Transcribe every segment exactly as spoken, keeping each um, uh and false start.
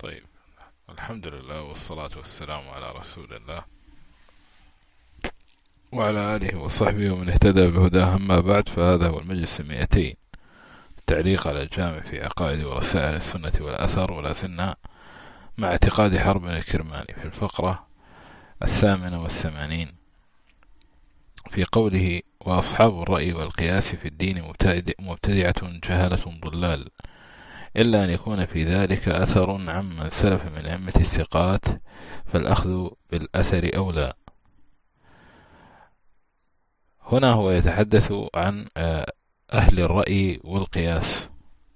طيب، الحمد لله والصلاة والسلام على رسول الله وعلى آله وصحبه ومن اهتدى بهداه. أما بعد، فهذا هو المجلس المئتين، تعليق على الجامع في عقائد ورسائل السنة والأثر، ولا زلنا مع اعتقاد حرب الكرماني في الفقرة الثامنة والثمانين في قوله: وأصحاب الرأي والقياس في الدين مبتدعة جهلة ضلال، إلا أن يكون في ذلك أثر عمن سلف من أئمة الثقات، فالأخذ بالأثر أولى. هنا هو يتحدث عن أهل الرأي والقياس،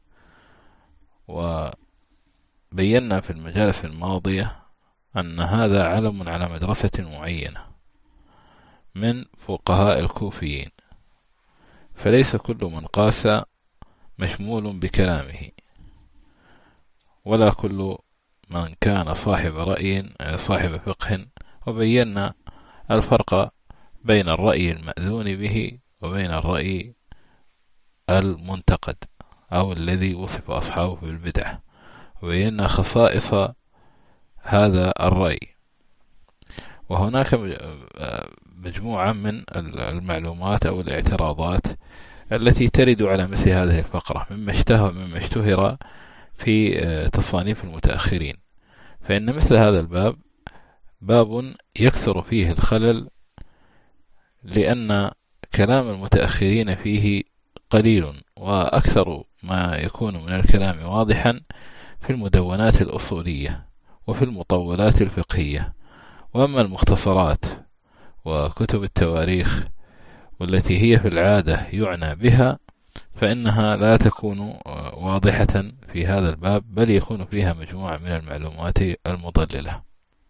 وبينا في المجالس الماضية أن هذا علم على مدرسة معينة من فقهاء الكوفيين، فليس كل من قاس مشمول بكلامه، ولا كل من كان صاحب رأي صاحب فقه. وبينا الفرق بين الرأي المأذون به وبين الرأي المنتقد أو الذي وصف أصحابه بالبدعة، وبينا خصائص هذا الرأي. وهناك مجموعة من المعلومات أو الاعتراضات التي ترد على مثل هذه الفقرة مما اشتهر مما اشتهر في تصانيف المتأخرين، فإن مثل هذا الباب باب يكثر فيه الخلل، لأن كلام المتأخرين فيه قليل، وأكثر ما يكون من الكلام واضحا في المدونات الأصولية وفي المطولات الفقهية. وأما المختصرات وكتب التواريخ والتي هي في العادة يعنى بها، فإنها لا تكون واضحة في هذا الباب، بل يكون فيها مجموعة من المعلومات المضللة.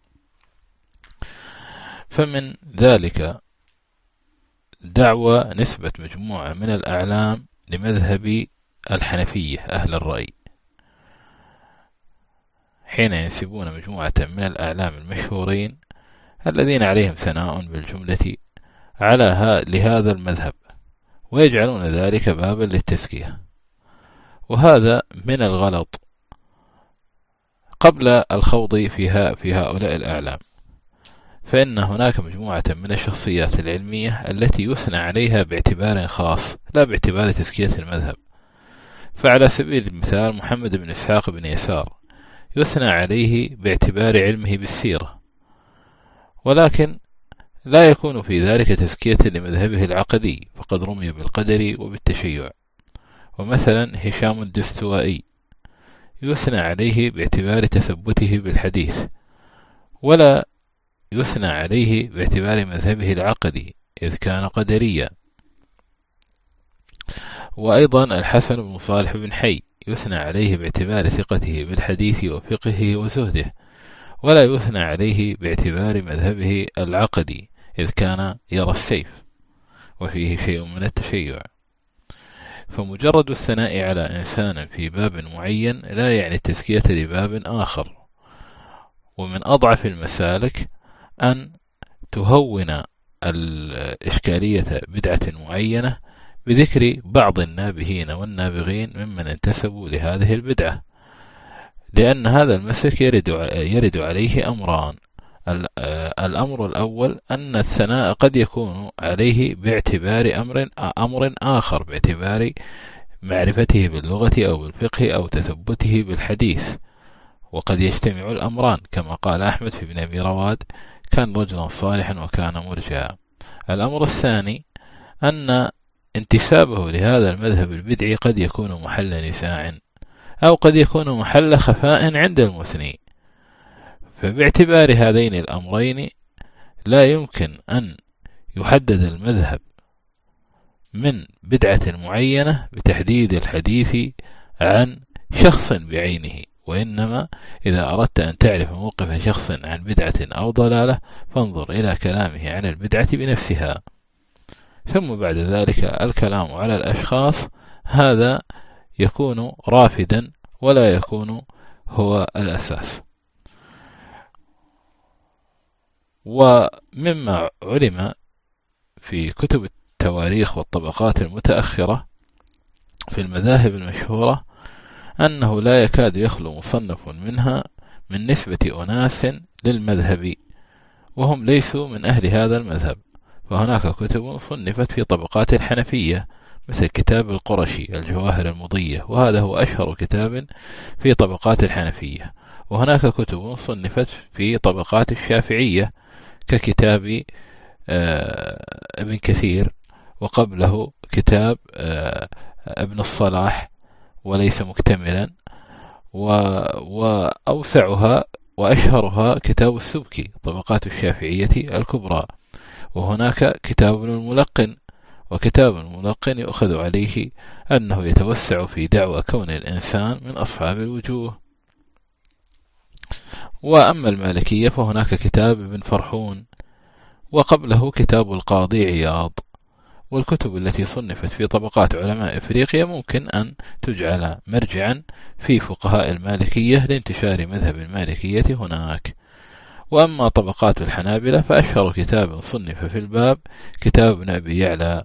فمن ذلك دعوى نسبة مجموعة من الأعلام لمذهب الحنفية أهل الرأي، حين ينسبون مجموعة من الأعلام المشهورين الذين عليهم ثناء بالجملة على لهذا المذهب، ويجعلون ذلك بابا للتزكية. وهذا من الغلط قبل الخوض فيها في هؤلاء الأعلام، فإن هناك مجموعة من الشخصيات العلمية التي يثنى عليها باعتبار خاص لا باعتبار تزكية المذهب. فعلى سبيل المثال محمد بن إسحاق بن يسار يثنى عليه باعتبار علمه بالسيرة، ولكن لا يكون في ذلك تزكية لمذهبه العقدي، فقد رمي بالقدر وبالتشيع. ومثلا هشام الدستوائي يثنى عليه باعتبار تثبته بالحديث، ولا يثنى عليه باعتبار مذهبه العقدي إذ كان قدريا. وأيضا الحسن بن صالح بن حي يثنى عليه باعتبار ثقته بالحديث وفقهه وزهده، ولا يثنى عليه باعتبار مذهبه العقدي إذ كان يرى السيف وفيه شيء من التشيع. فمجرد الثناء على إنسان في باب معين لا يعني التزكية لباب آخر. ومن أضعف المسالك أن تهون الإشكالية بدعة معينة بذكر بعض النابهين والنابغين ممن انتسبوا لهذه البدعة، لأن هذا المسلك يرد يرد عليه أمران. الأمر الأول أن الثناء قد يكون عليه باعتبار أمر أمر آخر، باعتبار معرفته باللغة أو بالفقه أو تثبته بالحديث، وقد يجتمع الأمران، كما قال أحمد في ابن أبي رواد: كان رجلا صالحا وكان مرجعا. الأمر الثاني أن انتسابه لهذا المذهب البدعي قد يكون محل نزاع، أو قد يكون محل خفاء عند المثني. فباعتبار هذين الأمرين لا يمكن أن يحدد المذهب من بدعة معينة بتحديد الحديث عن شخص بعينه، وإنما إذا أردت أن تعرف موقف شخص عن بدعة أو ضلالة فانظر إلى كلامه عن البدعة بنفسها، ثم بعد ذلك الكلام على الأشخاص هذا يكون رافدا ولا يكون هو الأساس. ومما علم في كتب التواريخ والطبقات المتأخرة في المذاهب المشهورة أنه لا يكاد يخلو مصنف منها من نسبة أناس للمذهب وهم ليسوا من أهل هذا المذهب، فهناك كتب صنفت في طبقات الحنفية مثل كتاب القرشي الجواهر المضية، وهذا هو أشهر كتاب في طبقات الحنفية. وهناك كتب صنفت في طبقات الشافعية ككتاب ابن كثير، وقبله كتاب ابن الصلاح وليس مكتملا، وأوسعها وأشهرها كتاب السبكي طبقات الشافعية الكبرى. وهناك كتاب ابن الملقن، وكتاب الملقن يؤخذ عليه أنه يتوسع في دعوى كون الإنسان من أصحاب الوجوه. وأما المالكية فهناك كتاب ابن فرحون، وقبله كتاب القاضي عياض. والكتب التي صنفت في طبقات علماء إفريقيا ممكن أن تجعل مرجعا في فقهاء المالكية لانتشار مذهب المالكية هناك. وأما طبقات الحنابلة فأشهر كتاب صنف في الباب كتاب ابن أبي يعلى،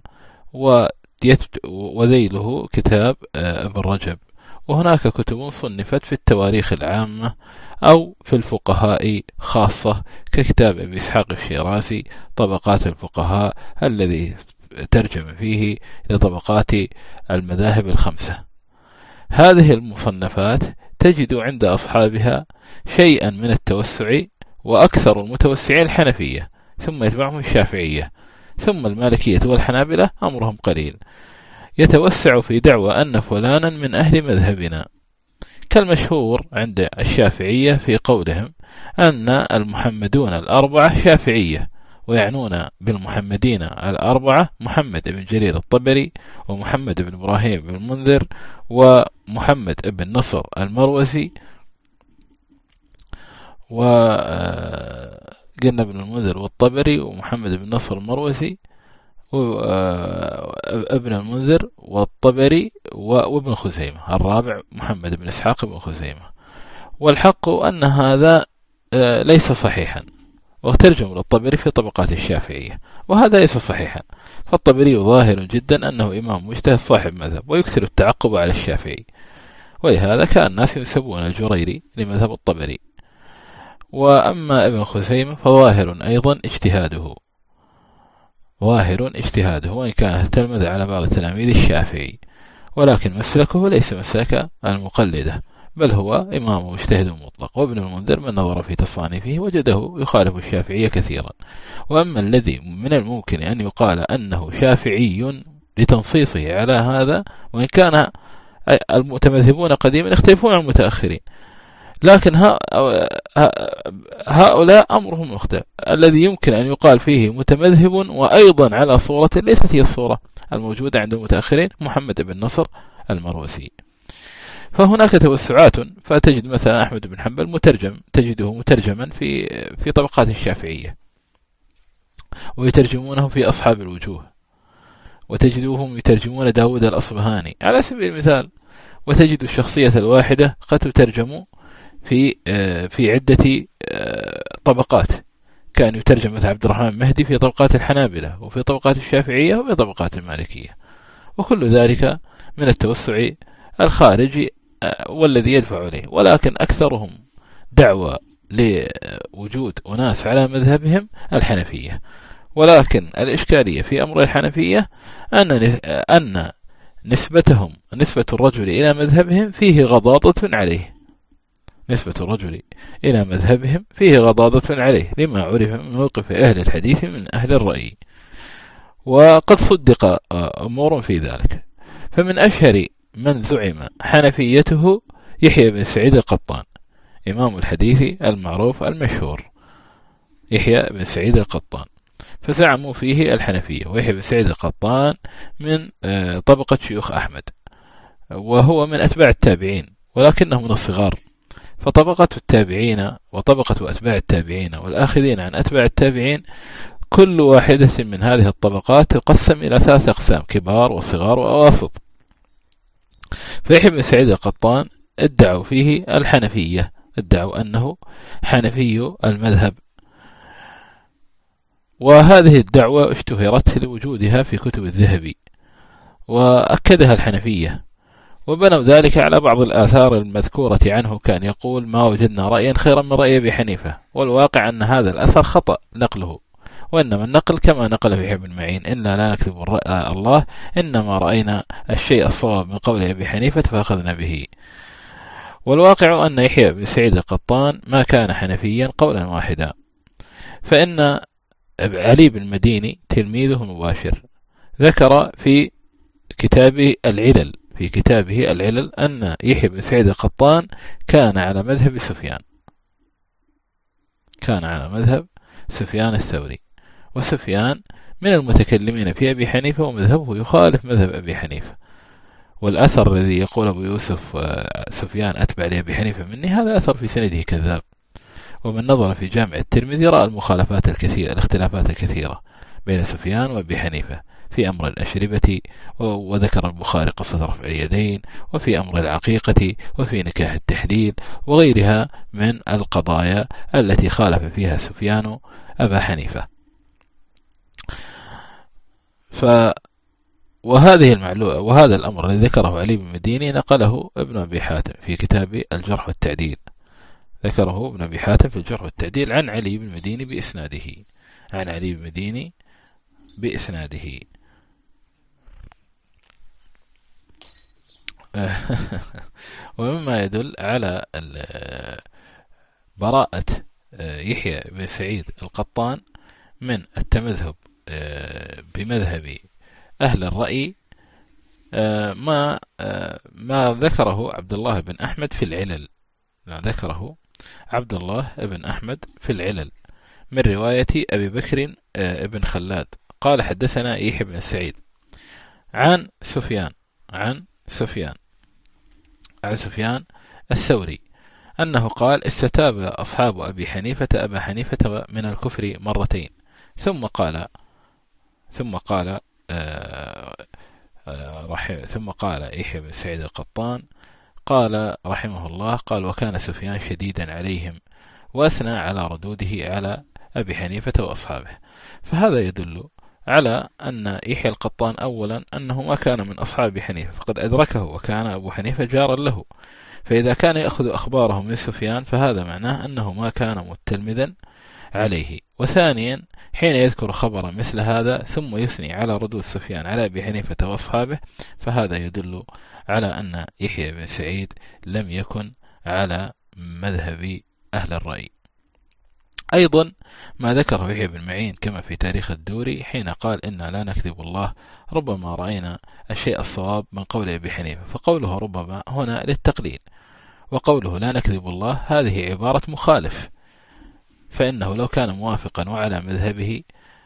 وذيله كتاب ابن رجب. وهناك كتب صنفت في التواريخ العامة أو في الفقهاء خاصة ككتاب أبي إسحاق الشيرازي طبقات الفقهاء الذي ترجم فيه لطبقات المذاهب الخمسة. هذه المصنفات تجد عند أصحابها شيئا من التوسع، وأكثر المتوسعين الحنفية، ثم يتبعهم الشافعية، ثم المالكية والحنابلة أمرهم قليل، يتوسع في دعوى أن فلانا من أهل مذهبنا، كالمشهور عند الشافعية في قولهم أن المحمدون الأربعة شافعية، ويعنون بالمحمدين الأربعة محمد بن جرير الطبري، ومحمد بن إبراهيم بن المنذر، ومحمد بن نصر المروزي، وقلنا بن المنذر والطبري ومحمد بن نصر المروزي وابن المنذر والطبري وابن خزيمة الرابع محمد بن إسحاق بن خزيمة. والحق أن هذا ليس صحيحا، وترجم للطبري في طبقات الشافعية، وهذا ليس صحيحا. فالطبري ظاهر جدا أنه إمام مجتهد صاحب مذهب ويكثر التعقب على الشافعي، ولهذا كان الناس يسبون الجريري لمذهب الطبري. وأما ابن خزيمة فظاهر أيضا اجتهاده ظاهر اجتهاده وإن كان تلمذ على بعض تلاميذ الشافعي، ولكن مسلكه ليس مسلك المقلدة، بل هو إمام مجتهد مطلق. وابن المنذر من نظر في تصانيفه وجده يخالف الشافعية كثيرا. وأما الذي من الممكن أن يقال أنه شافعي لتنصيصه على هذا، وإن كان المتمذهبون قديما يختلفون عن المتأخرين، لكن هؤلاء أمرهم مختلف. الذي يمكن أن يقال فيه متمذهب وأيضا على صورة ليست هي الصورة الموجودة عند المتأخرين محمد بن نصر المروزي. فهناك توسعات، فتجد مثلا أحمد بن حنبل مترجم، تجده مترجما في في طبقات الشافعية، ويترجمونه في أصحاب الوجوه، وتجدوهم يترجمون داود الأصبهاني على سبيل المثال. وتجد الشخصية الواحدة قد تترجم في في عدة طبقات، كان يترجم مثل عبد الرحمن المهدي في طبقات الحنابلة وفي طبقات الشافعية وفي طبقات المالكية. وكل ذلك من التوسع الخارجي والذي يدفع إليه، ولكن أكثرهم دعوة لوجود أناس على مذهبهم الحنفية. ولكن الإشكالية في أمر الحنفية أن أن نسبتهم نسبة الرجل إلى مذهبهم فيه غضاضة عليه نسبة الرجل إلى مذهبهم فيه غضاضة عليه لما عرف من موقف أهل الحديث من أهل الرأي، وقد صدق أمور في ذلك. فمن أشهر من زعم حنفيته يحيى بن سعيد القطان، إمام الحديث المعروف المشهور يحيى بن سعيد القطان، فزعموا فيه الحنفية. ويحيى بن سعيد القطان من طبقة شيوخ أحمد، وهو من أتباع التابعين ولكنه من الصغار. فطبقة التابعين وطبقة أتباع التابعين والآخذين عن أتباع التابعين كل واحدة من هذه الطبقات تقسم إلى ثلاث أقسام: كبار وصغار وأواسط. فيحيى بن سعيد القطان ادعوا فيه الحنفية، ادعوا أنه حنفي المذهب، وهذه الدعوة اشتهرت لوجودها في كتب الذهبي وأكدها الحنفية، وبنوا ذلك على بعض الآثار المذكورة عنه، كان يقول: ما وجدنا رأيا خيرا من رأي أبي حنيفة. والواقع أن هذا الأثر خطأ نقله، وإنما النقل كما نقل في ابن معين: إنا لا نكذب الله، إنما رأينا الشيء الصواب من قول أبي حنيفة فأخذنا به. والواقع أن يحيى بن سعيد القطان ما كان حنفيا قولا واحدا، فإن علي بن المديني تلميذه المباشر ذكر في كتابه العلل في كتابه العلل أن يحيى بن سعيد القطان كان على مذهب سفيان كان على مذهب سفيان الثوري، وسفيان من المتكلمين في أبي حنيفة، ومذهبه يخالف مذهب أبي حنيفة. والأثر الذي يقول أبو يوسف سفيان أتبع لأبي حنيفة مني، هذا أثر في سنده كذاب. ومن نظر في جامع الترمذي رأى المخالفات الكثيرة الاختلافات الكثيرة بين سفيان وأبي حنيفة في أمر الأشربة، وذكر البخاري قصة رفع اليدين، وفي أمر العقيقة، وفي نكاح التحليل، وغيرها من القضايا التي خالف فيها سفيان أبا حنيفة. ف وهذه المعلومة وهذا الأمر الذي ذكره علي بن المديني نقله ابن أبي حاتم في كتاب الجرح والتعديل ذكره ابن أبي حاتم في الجرح والتعديل عن علي بن المديني بإسناده عن علي بن المديني بإسناده ومما يدل على براءة يحيى بن سعيد القطان من التمذهب بمذهب أهل الرأي ما ما ذكره عبد الله بن أحمد في العلل ما ذكره عبد الله بن أحمد في العلل من رواية أبي بكر ابن خلاد قال: حدثنا يحيى بن سعيد عن سفيان عن سفيان عن سفيان الثوري أنه قال: استتاب أصحاب أبي حنيفة أبا حنيفة من الكفر مرتين، ثم قال ثم قال آه آه ثم قال يحيى بن سعيد القطان قال رحمه الله: قال: وكان سفيان شديدا عليهم، وأثنى على ردوده على أبي حنيفة وأصحابه. فهذا يدل على أن يحيى القطان أولا أنه ما كان من أصحاب حنيفة، فقد أدركه، وكان أبو حنيفة جارا له، فإذا كان يأخذ أخباره من سفيان فهذا معناه أنه ما كان متلمذا عليه. وثانيا، حين يذكر خبرا مثل هذا ثم يثني على ردود سفيان على أبي حنيفة وأصحابه، فهذا يدل على أن يحيى بن سعيد لم يكن على مذهب أهل الرأي. أيضا ما ذكره يحيى بن معين كما في تاريخ الدوري حين قال: إنا لا نكذب الله، ربما رأينا الشيء الصواب من قول أبي حنيفة، فقوله ربما هنا للتقليل، وقوله لا نكذب الله هذه عبارة مخالف، فإنه لو كان موافقا وعلى مذهبه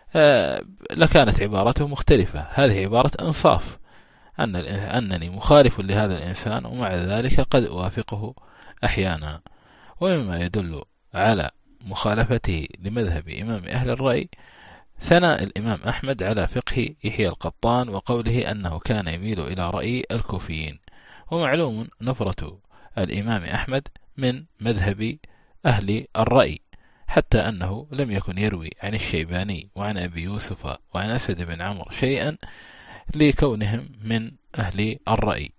لكانت عبارته مختلفة. هذه عبارة إنصاف، أن أنني مخالف لهذا الإنسان ومع ذلك قد أوافقه أحيانا. ومما يدل على مخالفته لمذهب إمام أهل الرأي ثناء الإمام أحمد على فقه يحيى القطان وقوله أنه كان يميل إلى رأي الكوفيين. ومعلوم نفرة الإمام أحمد من مذهب أهل الرأي، حتى أنه لم يكن يروي عن الشيباني وعن أبي يوسف وعن أسد بن عمرو شيئا لكونهم من أهل الرأي.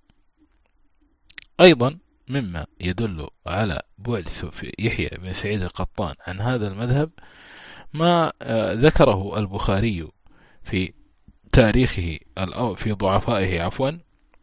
أيضا مما يدل على بعد يحيى بن سعيد القطان عن هذا المذهب ما ذكره البخاري في تاريخه أو في ضعفائه عفوا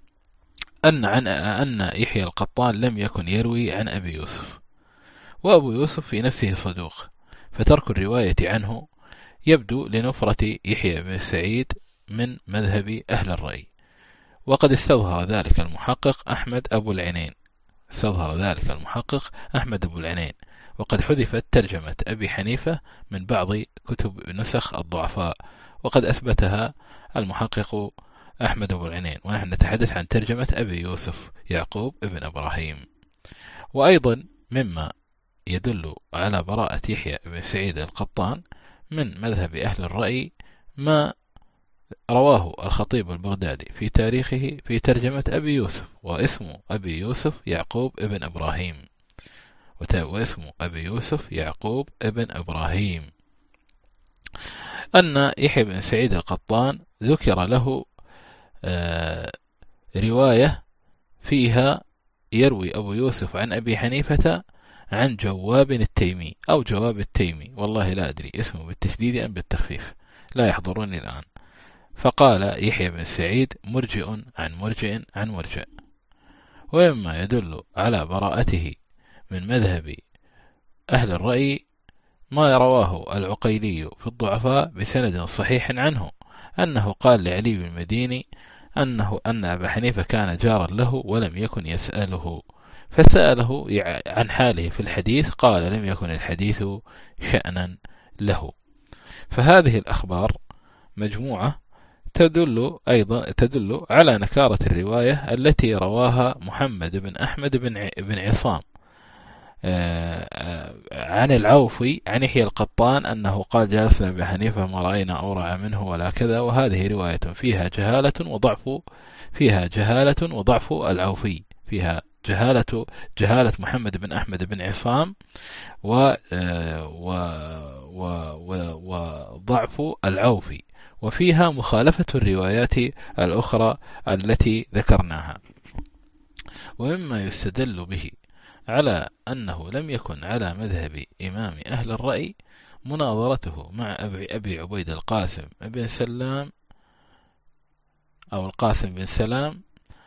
أن عن أن يحيى القطان لم يكن يروي عن أبي يوسف، وأبو يوسف في نفسه صدوق، فترك الرواية عنه يبدو لنفرة يحيى بن سعيد من مذهب أهل الرأي. وقد استظهر ذلك المحقق أحمد أبو العينين استظهر ذلك المحقق أحمد أبو العينين وقد حذفت ترجمة أبي حنيفة من بعض كتب نسخ الضعفاء، وقد أثبتها المحقق أحمد أبو العينين، ونحن نتحدث عن ترجمة أبي يوسف يعقوب ابن إبراهيم. وأيضا مما يدل على براءة يحيى بن سعيد القطان من مذهب أهل الرأي ما رواه الخطيب البغدادي في تاريخه في ترجمة أبي يوسف، واسم أبي يوسف يعقوب ابن إبراهيم واسم أبي يوسف يعقوب ابن إبراهيم أن يحيى بن سعيد القطان ذكر له آه رواية فيها يروي أبو يوسف عن أبي حنيفة عن جواب التيمي أو جواب التيمي، والله لا أدري اسمه بالتشديد أم بالتخفيف، لا يحضرني الآن. فقال يحيى بن سعيد مرجئ عن مرجئ عن مرجئ. ومما يدل على براءته من مذهب أهل الرأي ما رواه العقيلي في الضعفاء بسند صحيح عنه أنه قال لعلي بن المديني أنه أن أبا حنيفة كان جارا له ولم يكن يسأله، فسأله عن حاله في الحديث قال لم يكن الحديث شأنا له. فهذه الأخبار مجموعة تدل أيضا تدل على نكارة الرواية التي رواها محمد بن أحمد بن عصام عن العوفي عن يحيى القطان أنه قال جالسنا أبي حنيفة ما رأينا أورع منه ولا كذا. وهذه رواية فيها جهالة وضعف فيها جهالة وضعف العوفي، فيها جهالة جهالة محمد بن أحمد بن عصام و وضعف العوفي، وفيها مخالفة الروايات الأخرى التي ذكرناها. ومما يستدل به على أنه لم يكن على مذهب إمام أهل الرأي مناظرته مع أبي, أبي عبيد القاسم بن سلام أو القاسم بن سلام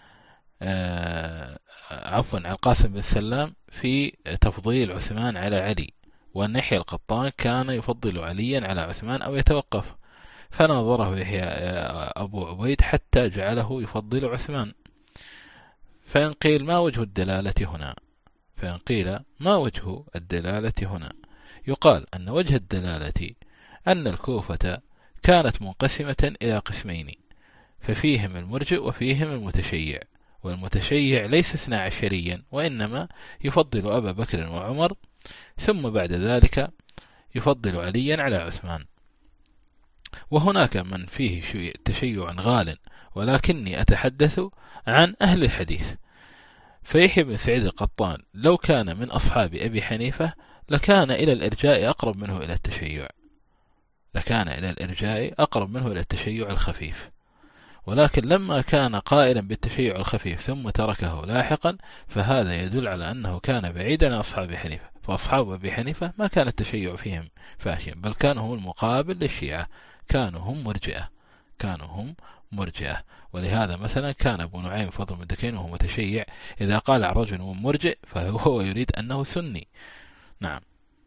آه عفوا على القاسم بن سلام في تفضيل عثمان على علي، وأن يحيى القطان كان يفضل عليا على عثمان أو يتوقف، فناظره يحيى أبو عبيد حتى جعله يفضل عثمان. فإن قيل ما وجه الدلالة هنا؟ فإن قيل ما وجه الدلالة هنا؟ يقال أن وجه الدلالة أن الكوفة كانت منقسمة إلى قسمين، ففيهم المرجئ وفيهم المتشيع، والمتشيع ليس اثنا عشريا وإنما يفضل أبا بكر وعمر، ثم بعد ذلك يفضل عليا على عثمان. وهناك من فيه تشيع غال، ولكني أتحدث عن أهل الحديث. فيحيى بن سعيد القطان لو كان من أصحاب أبي حنيفة لكان إلى الإرجاء أقرب منه إلى التشيع، لكان إلى الإرجاء أقرب منه إلى التشيع الخفيف، ولكن لما كان قائلا بالتشيع الخفيف ثم تركه لاحقا فهذا يدل على أنه كان بعيدا عن أصحاب حنيفة. فأصحاب أبي حنيفة ما كان التشيع فيهم فاشيا، بل كانوا هم المقابل للشيعة، كانوا هم مرجئة كانوا هم مرجئة ولهذا مثلا كان أبو نعيم فضل المدكين وهو متشيع إذا قال عن رجل مرجئ فهو يريد أنه سني. نعم.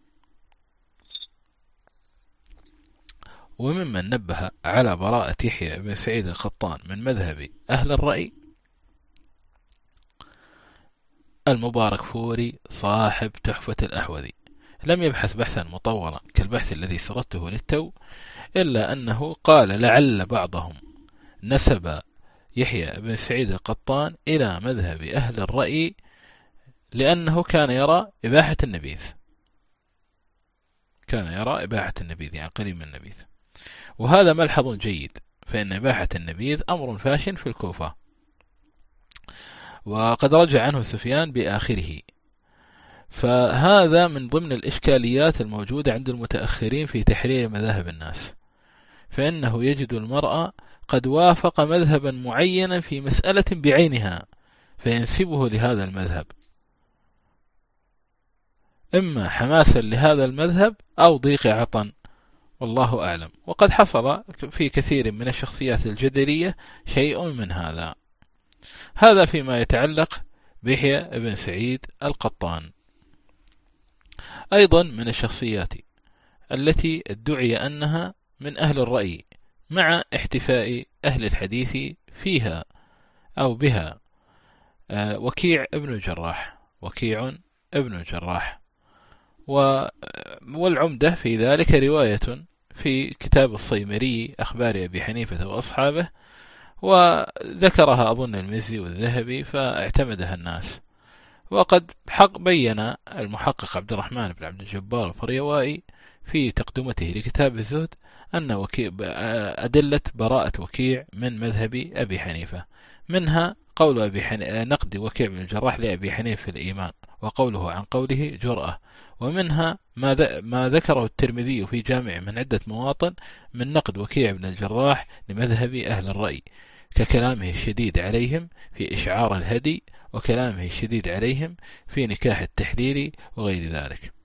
وممن نبه على براءة يحيى بن سعيد القطان من مذهب أهل الرأي المبارك فوري صاحب تحفة الأحوذي، لم يبحث بحثا مطولا كالبحث الذي سردته للتو، إلا أنه قال لعل بعضهم نسب يحيى بن سعيد القطان إلى مذهب أهل الرأي لأنه كان يرى إباحة النبيذ، كان يرى إباحة النبيذ يعني قريب من النبيذ، وهذا ملحظ جيد، فإن إباحة النبيذ أمر فاشن في الكوفة، وقد رجع عنه سفيان بآخره. فهذا من ضمن الإشكاليات الموجودة عند المتأخرين في تحرير مذاهب الناس، فإنه يجد المرأة قد وافق مذهبا معينا في مسألة بعينها فينسبه لهذا المذهب، إما حماسا لهذا المذهب أو ضيق عطن، والله أعلم. وقد حصل في كثير من الشخصيات الجدلية شيء من هذا. هذا فيما يتعلق بيحيى بن سعيد القطان. أيضا من الشخصيات التي ادعي أنها من أهل الرأي مع احتفاء أهل الحديث فيها أو بها وكيع ابن الجراح، وكيع ابن الجراح، والعمدة في ذلك رواية في كتاب الصيمري أخبار أبي حنيفة وأصحابه، وذكرها أظن المزي والذهبي فاعتمدها الناس. وقد حق بين المحقق عبد الرحمن بن عبد الجبار الفريوائي في تقدمته لكتاب الزهد أن وكيع أدلة براءة وكيع من مذهب أبي حنيفة، منها قول أبي حنيفة نقد وكيع بن الجراح لأبي حنيفة في الإيمان وقوله عن قوله جرأة، ومنها ما ذكره الترمذي في جامع من عدة مواطن من نقد وكيع بن الجراح لمذهب أهل الرأي ككلامه الشديد عليهم في إشعار الهدي، وكلامه الشديد عليهم في نكاح التحليل وغير ذلك.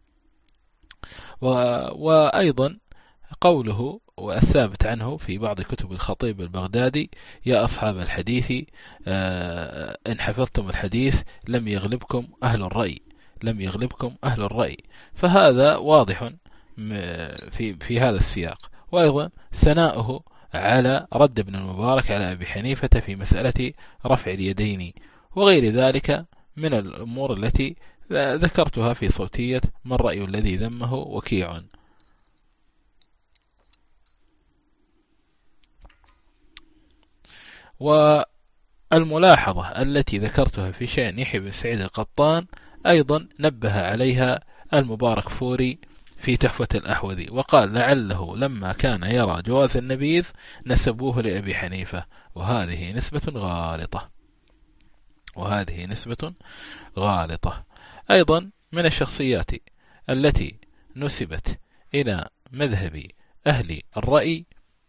وأيضا قوله والثابت عنه في بعض كتب الخطيب البغدادي: يا أصحاب الحديث إن حفظتم الحديث لم يغلبكم أهل الرأي، لم يغلبكم أهل الرأي. فهذا واضح في في هذا السياق. وأيضا ثناؤه على رد ابن المبارك على أبي حنيفة في مسألة رفع اليدين وغير ذلك من الأمور التي ذكرتها في صوتية ما الرأي الذي ذمه وكيع. والملاحظة التي ذكرتها في شأن يحيى بن سعيد القطان أيضا نبه عليها المبارك فوري في تحفة الأحوذي، وقال: لعله لما كان يرى جواز النبيذ نسبوه لأبي حنيفة، وهذه نسبة غالطة، وهذه نسبة غالطة. أيضا من الشخصيات التي نسبت إلى مذهب أهل الرأي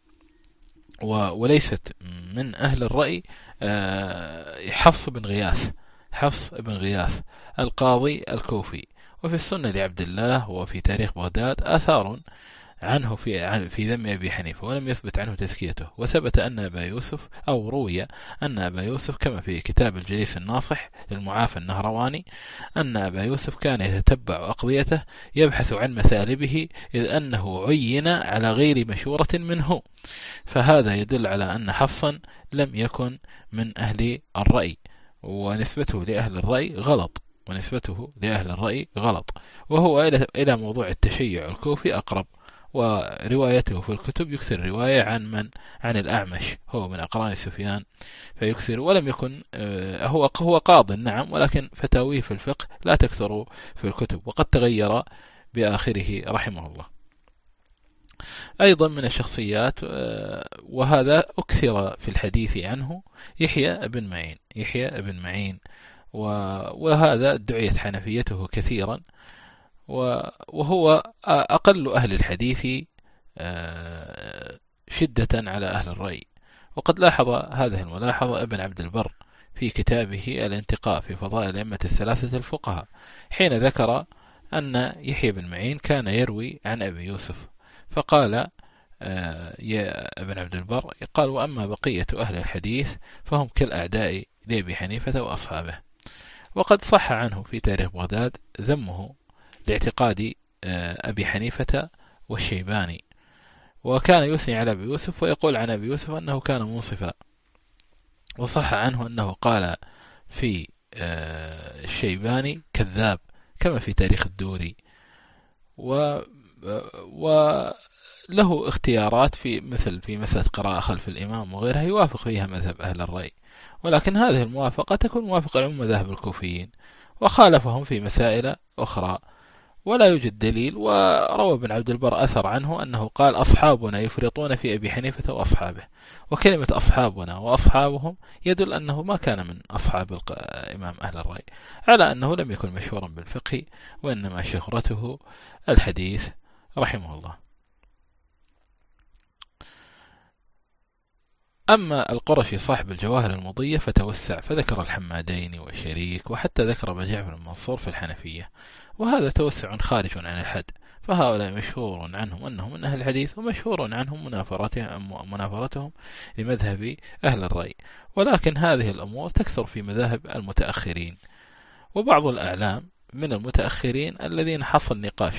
وليست من أهل الرأي حفص بن غياث، حفص بن غياث القاضي الكوفي. وفي السنة لعبد الله وفي تاريخ بغداد آثار عنه في في ذم أبي حنيفة، ولم يثبت عنه تزكيته. وثبت أن أبا يوسف أو روي أن أبا يوسف كما في كتاب الجليس الناصح للمعافى النهرواني أن أبا يوسف كان يتتبع أقضيته يبحث عن مثالبه، إذ أنه عين على غير مشورة منه. فهذا يدل على أن حفصا لم يكن من أهل الرأي، ونسبته لأهل الرأي غلط، ونسبته لأهل الرأي غلط. وهو إلى موضوع التشيع الكوفي أقرب، وروايته في الكتب يكثر رواية عن من عن الأعمش، هو من أقران سفيان فيكثر، ولم يكن هو هو قاض نعم، ولكن فتاويه في الفقه لا تكثر في الكتب، وقد تغير بآخره رحمه الله. أيضا من الشخصيات وهذا أكثر في الحديث عنه يحيى بن معين، يحيى بن معين وهذا دعيت حنفيته كثيرا، وهو أقل أهل الحديث شدة على أهل الرأي. وقد لاحظ هذه الملاحظة ابن عبد البر في كتابه الانتقاء في فضائل الأئمة الثلاثة الفقهاء، حين ذكر أن يحيى بن معين كان يروي عن أبي يوسف، فقال يا ابن عبد البر قال: وأما بقية أهل الحديث فهم كالأعداء لأبي حنيفة وأصحابه. وقد صح عنه في تاريخ بغداد ذمه لاعتقاد أبي حنيفة والشيباني، وكان يثني على أبي يوسف ويقول عن أبي يوسف أنه كان منصفا. وصح عنه أنه قال في الشيباني كذاب كما في تاريخ الدوري. و وله اختيارات في مثل في مسألة قراءة خلف الإمام وغيرها يوافق فيها مذهب أهل الرأي، ولكن هذه الموافقة تكون موافقة لهم مذاهب الكوفيين، وخالفهم في مسائل أخرى ولا يوجد دليل. وروى ابن عبد البر أثر عنه أنه قال: أصحابنا يفرطون في أبي حنيفة وأصحابه. وكلمة أصحابنا وأصحابهم يدل أنه ما كان من أصحاب إمام أهل الرأي، على أنه لم يكن مشهورا بالفقه، وإنما شهرته الحديث رحمه الله. أما القرشي صاحب الجواهر المضية فتوسع، فذكر الحمادين وشريك، وحتى ذكر أبا جعفر المنصور في الحنفية، وهذا توسع خارج عن الحد. فهؤلاء مشهور عنهم أنهم من أهل الحديث، ومشهور عنهم منافرتهم, منافرتهم لمذهب أهل الرأي، ولكن هذه الأمور تكثر في مذاهب المتأخرين. وبعض الأعلام من المتأخرين الذين حصل نقاش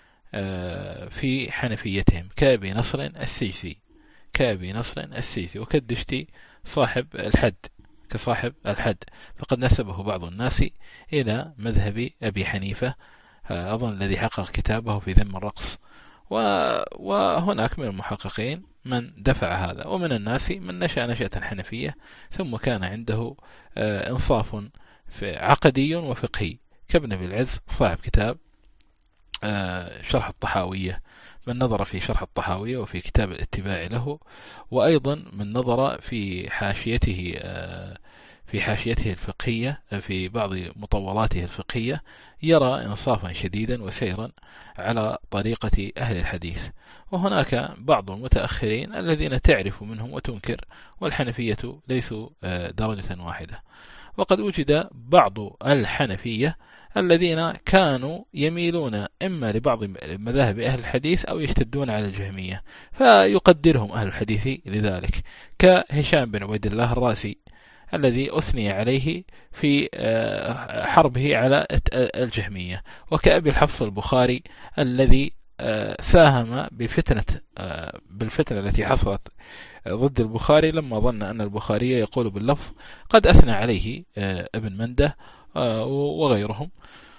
في حنفيتهم كأبي نصر السيسي، كأبي نصر السيسي وكالدشتي صاحب الحد كصاحب الحد، فقد نسبه بعض الناس إلى مذهب أبي حنيفة، أظن الذي حقق كتابه في ذم الرقص. وهناك من المحققين من دفع هذا، ومن الناس من نشأ نشأة حنفية ثم كان عنده انصاف عقدي وفقهي، كابن أبي العز صاحب كتاب شرح الطحاوية، من نظر في شرح الطحاوية وفي كتاب الاتباع له، وأيضا من نظر في حاشيته في حاشيته الفقهية في بعض مطولاته الفقهية يرى إنصافا شديدا وسيرا على طريقة أهل الحديث. وهناك بعض المتأخرين الذين تعرف منهم وتنكر، والحنفية ليسوا درجة واحدة. وقد وجد بعض الحنفية الذين كانوا يميلون إما لبعض مذاهب أهل الحديث أو يشتدون على الجهمية، فيقدرهم أهل الحديث لذلك، كهشام بن عبيد الله الراسي الذي أثني عليه في حربه على الجهمية، وكأبي الحفص البخاري الذي ساهم بفتنة بالفتنة التي حصلت ضد البخاري لما ظن أن البخاري يقول باللفظ، قد أثنى عليه ابن منده وغيرهم.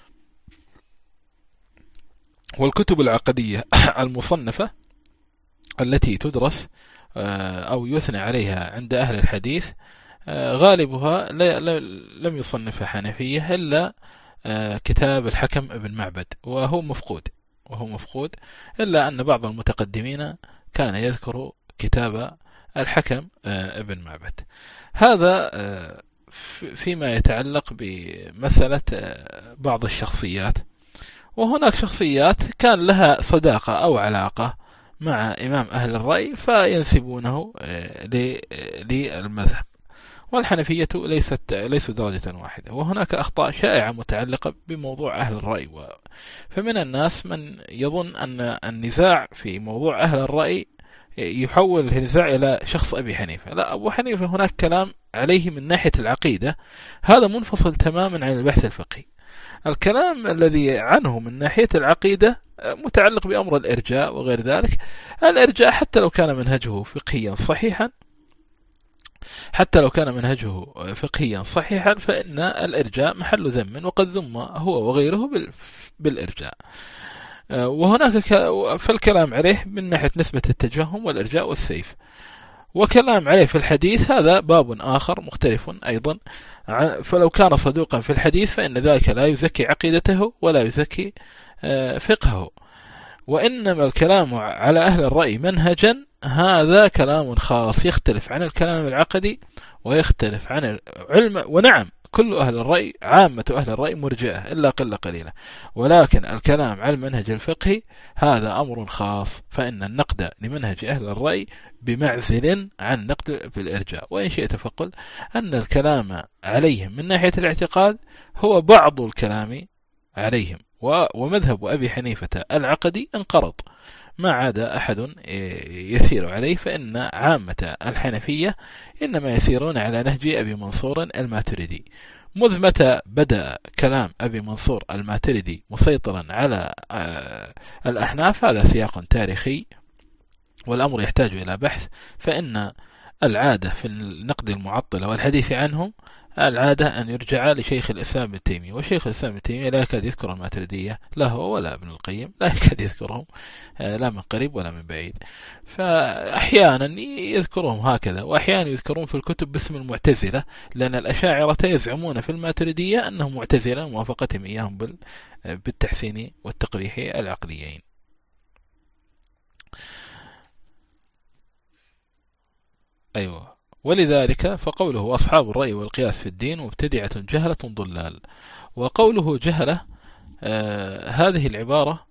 والكتب العقدية المصنفة التي تدرس أو يثنى عليها عند أهل الحديث غالبها لم يصنفها حنفية إلا كتاب الحكم ابن معبد، وهو مفقود وهو مفقود إلا أن بعض المتقدمين كان يذكر كتاب الحكم ابن معبد. هذا فيما يتعلق بمسألة بعض الشخصيات. وهناك شخصيات كان لها صداقة أو علاقة مع إمام أهل الرأي فينسبونه للمذهب، والحنفية ليست ليسوا درجة واحدة. وهناك أخطاء شائعة متعلقة بموضوع أهل الرأي، فمن الناس من يظن أن النزاع في موضوع أهل الرأي يحول النزاع إلى شخص أبي حنيفة. لا، أبو حنيفة هناك كلام عليه من ناحية العقيدة، هذا منفصل تماما عن البحث الفقهي. الكلام الذي عنه من ناحية العقيدة متعلق بأمر الإرجاء وغير ذلك. الإرجاء حتى لو كان منهجه فقهيا صحيحا حتى لو كان منهجه فقهيا صحيحا فإن الإرجاء محل ذم، وقد ذم هو وغيره بالإرجاء. وهناك فالكلام عليه من ناحية نسبة التجهم والإرجاء والسيف. وكلام عليه في الحديث هذا باب آخر مختلف أيضا، فلو كان صدوقا في الحديث فإن ذلك لا يزكي عقيدته ولا يزكي فقهه. وإنما الكلام على أهل الرأي منهجا هذا كلام خاص يختلف عن الكلام العقدي ويختلف عن العلم. ونعم، كل أهل الرأي عامة أهل الرأي مرجئة إلا قلة قليلة، ولكن الكلام على المنهج الفقهي هذا أمر خاص، فإن النقد لمنهج أهل الرأي بمعزل عن نقد في الإرجاء. وإن شئت فقل أن الكلام عليهم من ناحية الاعتقاد هو بعض الكلام عليهم. ومذهب أبي حنيفة العقدي انقرض، ما عاد أحد يسير عليه، فإن عامة الحنفية إنما يسيرون على نهج أبي منصور الماتريدي. مذ متى بدأ كلام أبي منصور الماتريدي مسيطرا على الأحناف هذا سياق تاريخي، والأمر يحتاج إلى بحث. فإن العادة في النقد المعطلة والحديث عنهم العادة أن يرجع لشيخ الإسلام ابن تيمية، وشيخ الإسلام ابن تيمية لا يكاد يذكر الماتريدية، لا هو ولا ابن القيم لا يكاد يذكرهم لا من قريب ولا من بعيد. فأحيانا يذكرهم هكذا، وأحيانا يذكرون في الكتب باسم المعتزلة، لأن الأشاعرة يزعمون في الماتريدية أنهم معتزلة موافقتهم إياهم بالتحسين والتقبيح العقليين. أيوة. ولذلك فقوله أصحاب الرأي والقياس في الدين مبتدعة جهلة ضلال. وقوله جهلة آه هذه العبارة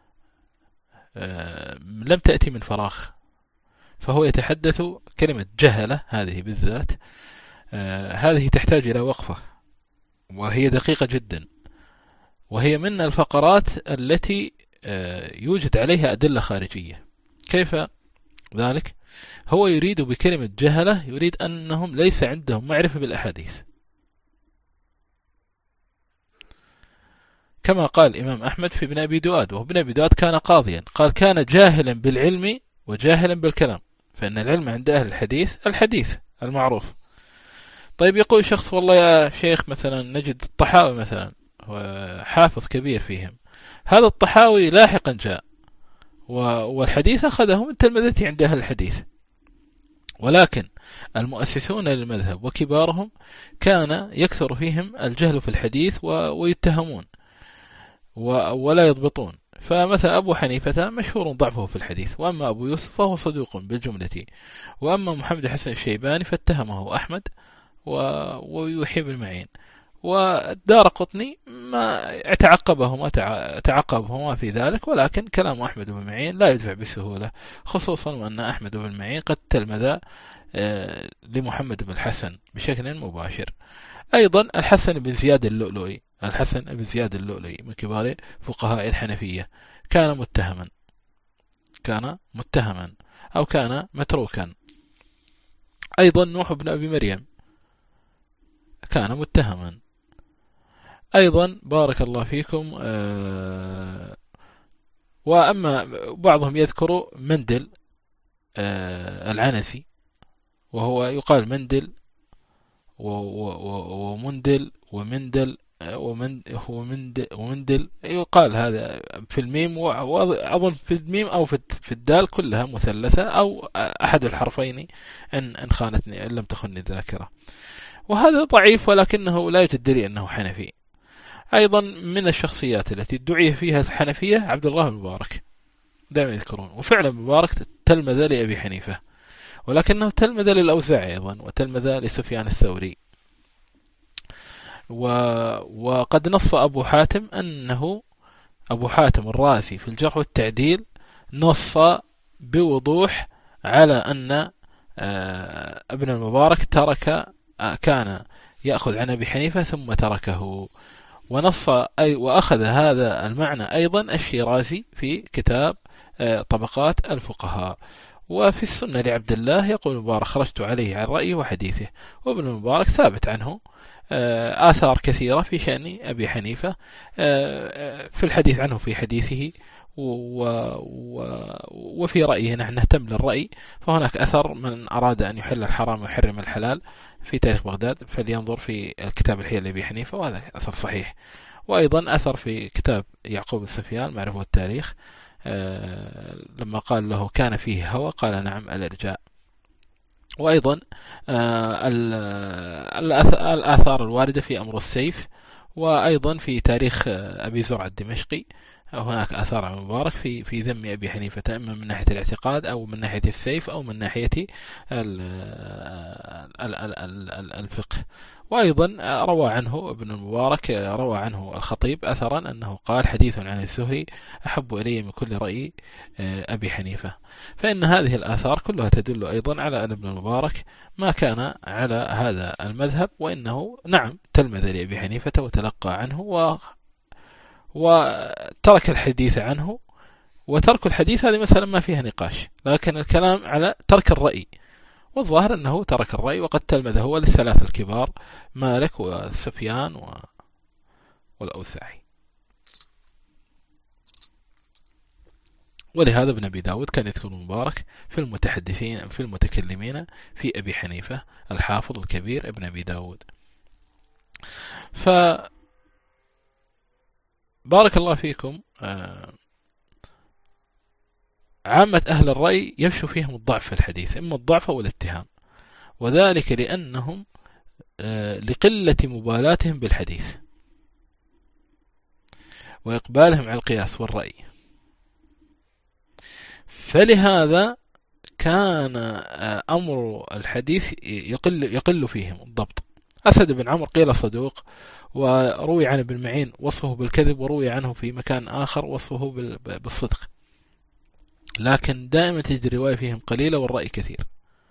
آه لم تأتي من فراغ، فهو يتحدث كلمة جهلة هذه بالذات آه هذه تحتاج إلى وقفة، وهي دقيقة جدا، وهي من الفقرات التي آه يوجد عليها أدلة خارجية. كيف ذلك؟ هو يريد بكلمة جهلة يريد أنهم ليس عندهم معرفة بالأحاديث، كما قال الإمام أحمد في ابن أبي دؤاد، وابن أبي دؤاد كان قاضيا، قال كان جاهلا بالعلم وجاهلا بالكلام، فإن العلم عند أهل الحديث الحديث المعروف. طيب يقول شخص والله يا شيخ مثلا نجد الطحاوي مثلا حافظ كبير فيهم، هذا الطحاوي لاحقا جاء والحديث أخذه من تلمذته عند أهل الحديث، ولكن المؤسسون للمذهب وكبارهم كان يكثر فيهم الجهل في الحديث ويتهمون ولا يضبطون. فمثلا أبو حنيفة مشهور ضعفه في الحديث، وأما أبو يوسف فهو صدوق بالجملة، وأما محمد حسن الشيباني فاتهمه أحمد ويوحي بالمعين. والدارقطني ما تعقبه ما تعقبه ما في ذلك، ولكن كلام أحمد بن معين لا يدفع بسهولة، خصوصا وأن أحمد بن معين قد تلمذ لمحمد بن الحسن بشكل مباشر. أيضا الحسن بن زياد اللؤلؤي الحسن بن زياد اللؤلؤي من كبار فقهاء الحنفية، كان متهما كان متهما أو كان متروكا. أيضا نوح بن أبي مريم كان متهما. أيضا بارك الله فيكم آه وأما بعضهم يذكر مندل آه العنسي، وهو يقال مندل ومندل ومندل ومندل ومندل يقال هذا في الميم، وأظن في الميم أو في الدال كلها مثلثة أو أحد الحرفين إن إن خانتني إن لم تخني الذاكرة. وهذا ضعيف ولكنه لا يوجد دليل أنه حنفي. أيضا من الشخصيات التي ادعي فيها الحنفية عبد الله المبارك، دائما يذكرون، وفعلا مبارك تلمذ لأبي حنيفة، ولكنه تلمذ للأوزاعي أيضا، وتلمذ لسفيان الثوري. و... وقد نص أبو حاتم أنه أبو حاتم الرازي في الجرح والتعديل نص بوضوح على أن ابن المبارك ترك كان يأخذ عن أبي حنيفة ثم تركه. ونص أي وأخذ هذا المعنى أيضا الشيرازي في كتاب طبقات الفقهاء. وفي السنة لعبد الله يقول المبارك خرجت عليه عن رأيه وحديثه. وابن المبارك ثابت عنه آثار كثيرة في شأن أبي حنيفة في الحديث عنه في حديثه و... و... وفي رأيه نحن نهتم للرأي، فهناك أثر من أراد أن يحل الحرام ويحرم الحلال في تاريخ بغداد فلينظر في الكتاب الحيل لأبي حنيفة، وهذا أثر صحيح. وأيضا أثر في كتاب يعقوب السفيان معرفة التاريخ لما قال له كان فيه هوى قال نعم الإرجاء. وأيضا الآثار الواردة في أمر السيف، وأيضا في تاريخ أبي زرع الدمشقي هناك آثار عن مبارك في في ذم أبي حنيفة، إما من ناحية الاعتقاد أو من ناحية السيف أو من ناحية الفقه. وأيضا روى عنه ابن المبارك روى عنه الخطيب أثرا أنه قال حديث عن الزهري أحب إلي من كل رأي أبي حنيفة. فإن هذه الآثار كلها تدل أيضا على أن ابن المبارك ما كان على هذا المذهب، وإنه نعم تلمذ لأبي حنيفة وتلقى عنه و وترك الحديث عنه. وترك الحديث هذه مثلا ما فيها نقاش، لكن الكلام على ترك الرأي، والظاهر أنه ترك الرأي وقد تلمذ هو للثلاثة الكبار مالك وسفيان و... والأوزاعي. ولهذا ابن أبي داود كان يذكر المبارك في المتحدثين في المتكلمين في أبي حنيفة الحافظ الكبير ابن أبي داود. ف بارك الله فيكم عامة أهل الرأي يفشو فيهم الضعف في الحديث، إما الضعف أو الاتهام، وذلك لأنهم لقلة مبالاتهم بالحديث وإقبالهم على القياس والرأي. فلهذا كان أمر الحديث يقل, يقل فيهم الضبط. أسد بن عمرو قيل صدوق، وروي عن ابن معين وصفه بالكذب، وروي عنه في مكان آخر وصفه بالصدق، لكن دائما تجد الرواية فيهم قليلة والرأي كثير.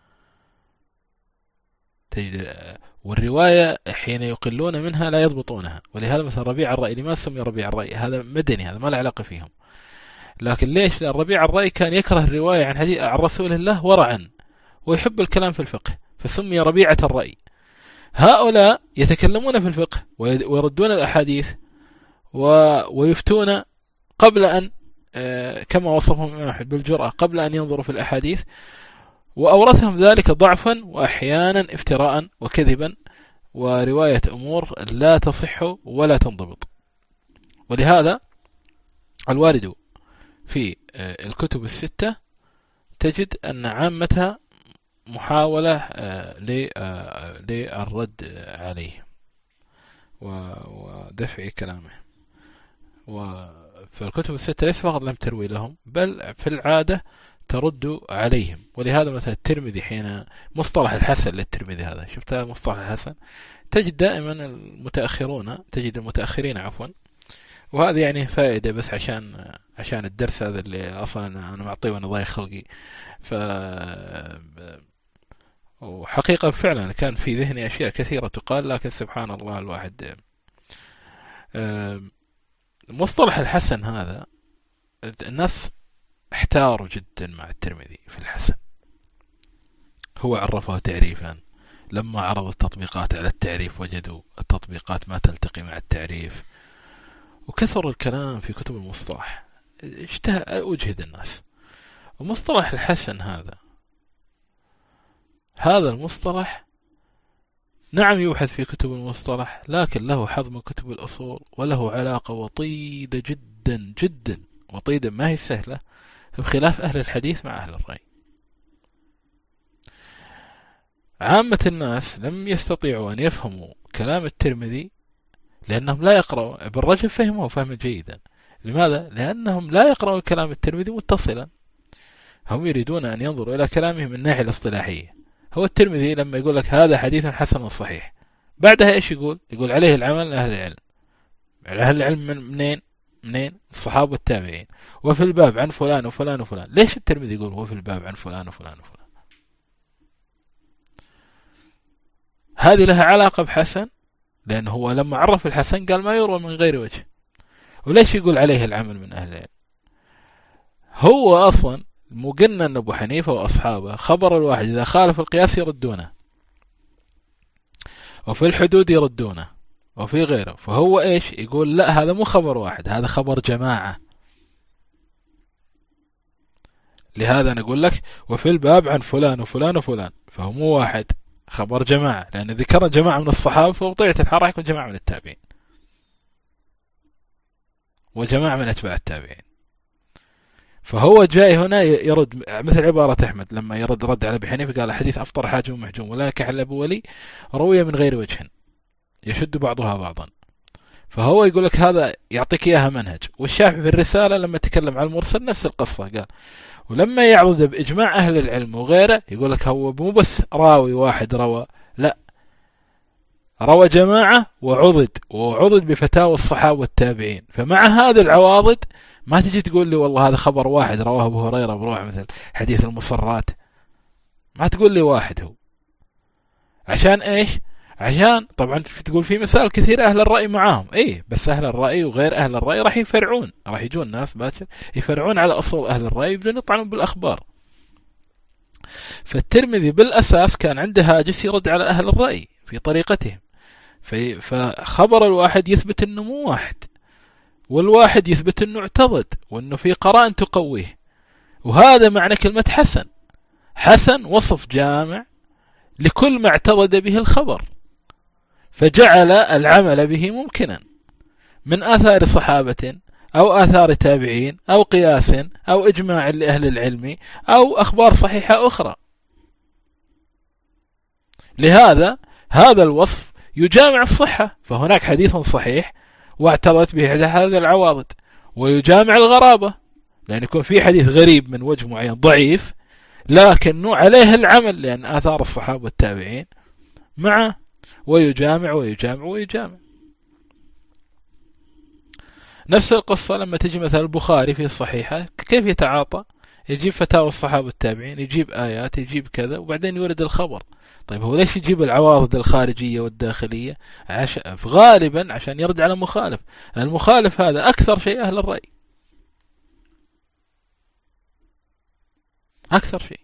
تجد والرواية حين يقلون منها لا يضبطونها. ولهذا مثلا ربيع الرأي لما سمي ربيع الرأي؟ هذا مدني، هذا ما له علاقة فيهم. لكن ليش؟ لأن ربيع الرأي كان يكره الرواية عن حديث عن رسول الله ورعا، ويحب الكلام في الفقه، فسمي ربيعة الرأي. هؤلاء يتكلمون في الفقه ويردون الأحاديث ويفتون قبل أن كما وصفهم الإمام أحمد بالجرأة قبل أن ينظروا في الأحاديث، وأورثهم ذلك ضعفا وأحيانا افتراء وكذبا ورواية أمور لا تصح ولا تنضبط. ولهذا الوارد في الكتب الستة تجد أن عامتها محاولة للرد عليه ودفع كلامه. وفي الكتب الستة ليس فقط لم تروي لهم، بل في العادة ترد عليهم. ولهذا مثلا الترمذي حين مصطلح الحسن للترمذي هذا، شفت هذا مصطلح الحسن، تجد دائما المتأخرون تجد المتأخرين عفوا، وهذا يعني فائدة بس عشان عشان الدرس هذا اللي أصلا أنا معطيه وأنا ضايق خلقي. ف وحقيقة فعلا كان في ذهني أشياء كثيرة تقال، لكن سبحان الله الواحد مصطلح الحسن هذا الناس احتاروا جدا مع الترمذي في الحسن. هو عرفه تعريفا، لما عرض التطبيقات على التعريف وجدوا التطبيقات ما تلتقي مع التعريف، وكثر الكلام في كتب المصطلح، أجهد الناس. ومصطلح الحسن هذا هذا المصطلح نعم يبحث في كتب المصطلح، لكن له حظ من كتب الأصول، وله علاقة وطيدة جدا جدا، وطيدة ما هي سهلة، بخلاف أهل الحديث مع أهل الرأي. عامة الناس لم يستطيعوا أن يفهموا كلام الترمذي لأنهم لا يقرأوا. ابن رجب فهمه فهما جيدا. لماذا؟ لأنهم لا يقرأوا كلام الترمذي متصلا، هم يريدون أن ينظروا إلى كلامه من الناحية الاصطلاحية. هو الترمذي لما يقول لك هذا حديث حسن صحيح، بعدها إيش يقول؟ يقول عليه العمل أهل العلم. أهل العلم من منين؟ منين؟ الصحابة والتابعين. وفي الباب عن فلان وفلان وفلان. ليش الترمذي يقول هو في الباب عن فلان وفلان وفلان؟ هذه لها علاقة بحسن، لأنه هو لما عرف الحسن قال ما يروى من غير وجه. وليش يقول عليه العمل من أهل العلم؟ هو أصلا مقنن أن أبو حنيفة وأصحابه خبر الواحد إذا خالف القياس يردونه، وفي الحدود يردونه، وفي غيره. فهو إيش يقول؟ لا، هذا مو خبر واحد، هذا خبر جماعة. لهذا نقول لك وفي الباب عن فلان وفلان وفلان، فهو مو واحد، خبر جماعة، لأن ذكر جماعة من الصحابة، فبطيعة الحال راح يكون جماعة من التابعين وجماعة من أتباع التابعين. فهو جاي هنا يرد مثل عبارة أحمد لما يرد رد على أبي حنيفة، قال حديث أفطر حاجم ومحجوم ولا نكح إلا أبو ولي روي من غير وجه يشد بعضها بعضا. فهو يقول لك هذا يعطيك إياها منهج. والشافعي في الرسالة لما تكلم عن المرسل نفس القصة قال، ولما يعرض بإجماع أهل العلم وغيره يقول لك هو مو بس راوي واحد روى، لا، روى جماعة وعضد وعضد بفتاوى الصحابة والتابعين. فمع هذا العواضد ما تجي تقول لي والله هذا خبر واحد رواه أبو هريرة بروح مثل حديث المصرات، ما تقول لي واحد هو. عشان إيش؟ عشان طبعا تقول في مثال كثير أهل الرأي معاهم، إيه، بس أهل الرأي وغير أهل الرأي راح يفرعون، راح يجون ناس باكر يفرعون على أصول أهل الرأي بدون يطعنوا بالأخبار. فالترمذي بالأساس كان عنده هاجس يرد على أهل الرأي في طريقتهم. فخبر الواحد يثبت أنه مو واحد، والواحد يثبت أنه اعتضد، وأنه في قرائن تقويه. وهذا معنى كلمة حسن. حسن وصف جامع لكل ما اعتضد به الخبر، فجعل العمل به ممكنا من آثار صحابة أو آثار تابعين أو قياس أو إجماع لأهل العلم أو أخبار صحيحة أخرى. لهذا هذا الوصف يجامع الصحة، فهناك حديث صحيح واعترضت به هذا العوارض، ويجامع الغرابة، لأن يكون في حديث غريب من وجه معين ضعيف لكنه عليه العمل لأن آثار الصحابة والتابعين معه، ويجامع ويجامع ويجامع. نفس القصة لما تجي مثلا البخاري في الصحيحة كيف يتعاطى؟ يجيب فتاوى الصحابة والتابعين، يجيب آيات، يجيب كذا، وبعدين يورد الخبر. طيب هو ليش يجيب العوارض الخارجية والداخلية؟ عش... غالبا عشان يرد على مخالف. المخالف هذا أكثر شيء أهل الرأي، أكثر شيء.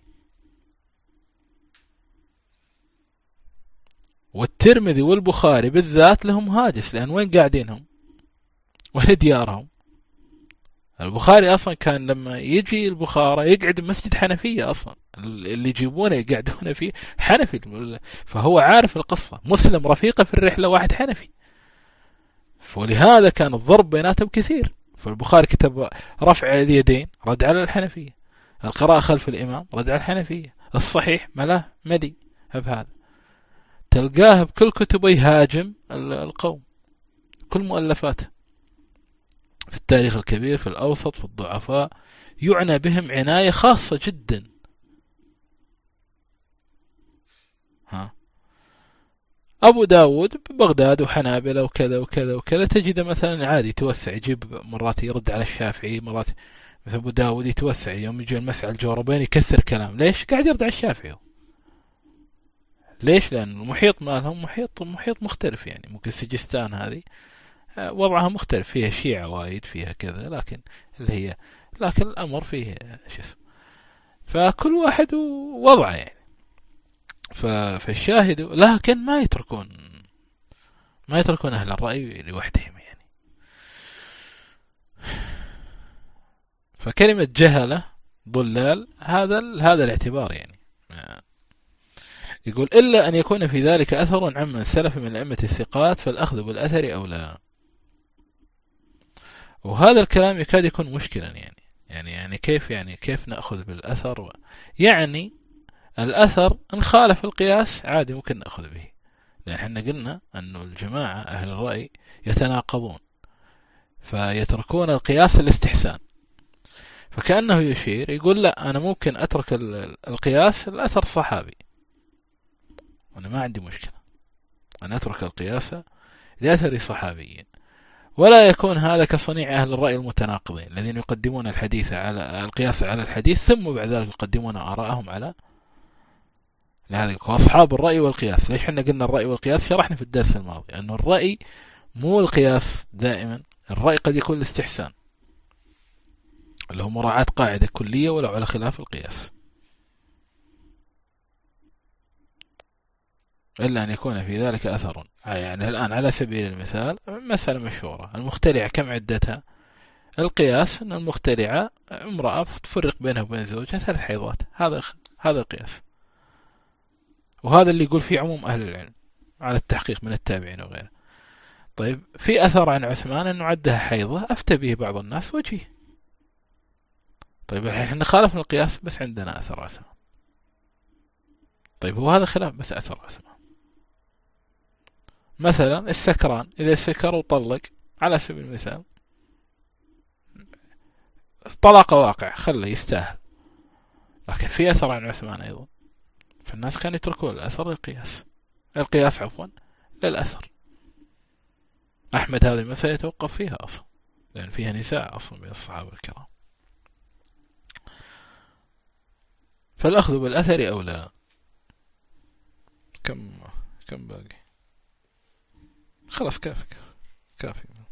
والترمذي والبخاري بالذات لهم هاجس، لأن وين قاعدينهم؟ وين ديارهم؟ البخاري أصلا كان لما يجي البخاري يقعد مسجد حنفية، أصلا اللي يجيبونه يقعدونه فيه حنفي، فهو عارف القصة. مسلم رفيقه في الرحلة واحد حنفي، فلهذا كان الضرب بيناتهم كثير. فالبخاري كتب رفع اليدين رد على الحنفية، القراءة خلف الإمام رد على الحنفية، الصحيح ملاه مدي بهذا. تلقاه بكل كتبه يهاجم القوم، كل مؤلفاته في التاريخ الكبير، في الأوسط، في الضعفاء، يعنى بهم عناية خاصة جدا. ها أبو داود ببغداد وحنابلة وكذا وكذا وكذا، تجد مثلا عادي توسع، يجيب مرات يرد على الشافعي، مرات مثل أبو داود يتوسع، يوم يجي المسألة الجوربين يكثر كلام. ليش؟ قاعد يرد على الشافعي. ليش؟ لأن المحيط مالهم محيط محيط مختلف، يعني ممكن سجستان هذه وضعها مختلف، فيها شيعة وايد، فيها كذا، لكن اللي هي لكن الأمر فيه شو اسمه، فكل واحد وضعه يعني. فالشاهد لكن ما يتركون ما يتركون أهل الرأي لوحدهم يعني. فكلمة جهلة ضلال هذا هذا الاعتبار يعني. يقول إلا أن يكون في ذلك أثر عمن سلف من الأئمة الثقات فالأخذ بالأثر أو لا. وهذا الكلام يكاد يكون مشكلا يعني يعني يعني كيف يعني كيف نأخذ بالأثر و... يعني الأثر إن خالف القياس عادي ممكن نأخذ به، لأن احنا قلنا أن الجماعة أهل الرأي يتناقضون فيتركون القياس الاستحسان. فكأنه يشير يقول لا، أنا ممكن أترك القياس الأثر الصحابي، وأنا ما عندي مشكلة أن أترك القياس لأثر صحابيين، ولا يكون هذا كصنيع أهل الرأي المتناقضين الذين يقدمون الحديث على القياس على الحديث، ثم بعد ذلك يقدمون آراءهم على لهذا أصحاب الرأي والقياس. ليش احنا قلنا الرأي والقياس؟ شرحنا في الدرس الماضي أنه الرأي مو القياس دائما، الرأي قد يكون الاستحسان اللي هو مراعاة قاعدة كلية ولو على خلاف القياس، إلا أن يكون في ذلك أثر. يعني الآن على سبيل المثال مسألة مشهورة، المخترعة كم عدتها؟ القياس أن المخترعة امرأة تفرق بينها وبين زوجها ثلاث حيضات، هذا هذا القياس، وهذا اللي يقول فيه عموم أهل العلم على التحقيق من التابعين وغيره. طيب في أثر عن عثمان أنه عدها حيضة أفتى به بعض الناس وجهه. طيب احنا خالفنا القياس بس عندنا أثر عثمان. طيب هو هذا خلاف بس أثر عثمان. مثلا السكران إذا سكر وطلق على سبيل المثال، طلاق واقع خله يستاهل، لكن في أثر عن عثمان أيضا، فالناس كانوا يتركون الأثر للقياس القياس عفوا للأثر. أحمد هذه المسألة يتوقف فيها أصلا، لأن فيها نساء أصلا من الصحابة الكرام. فالأخذ بالأثر أولى. كم كم باقي؟ خلاص كافي كافي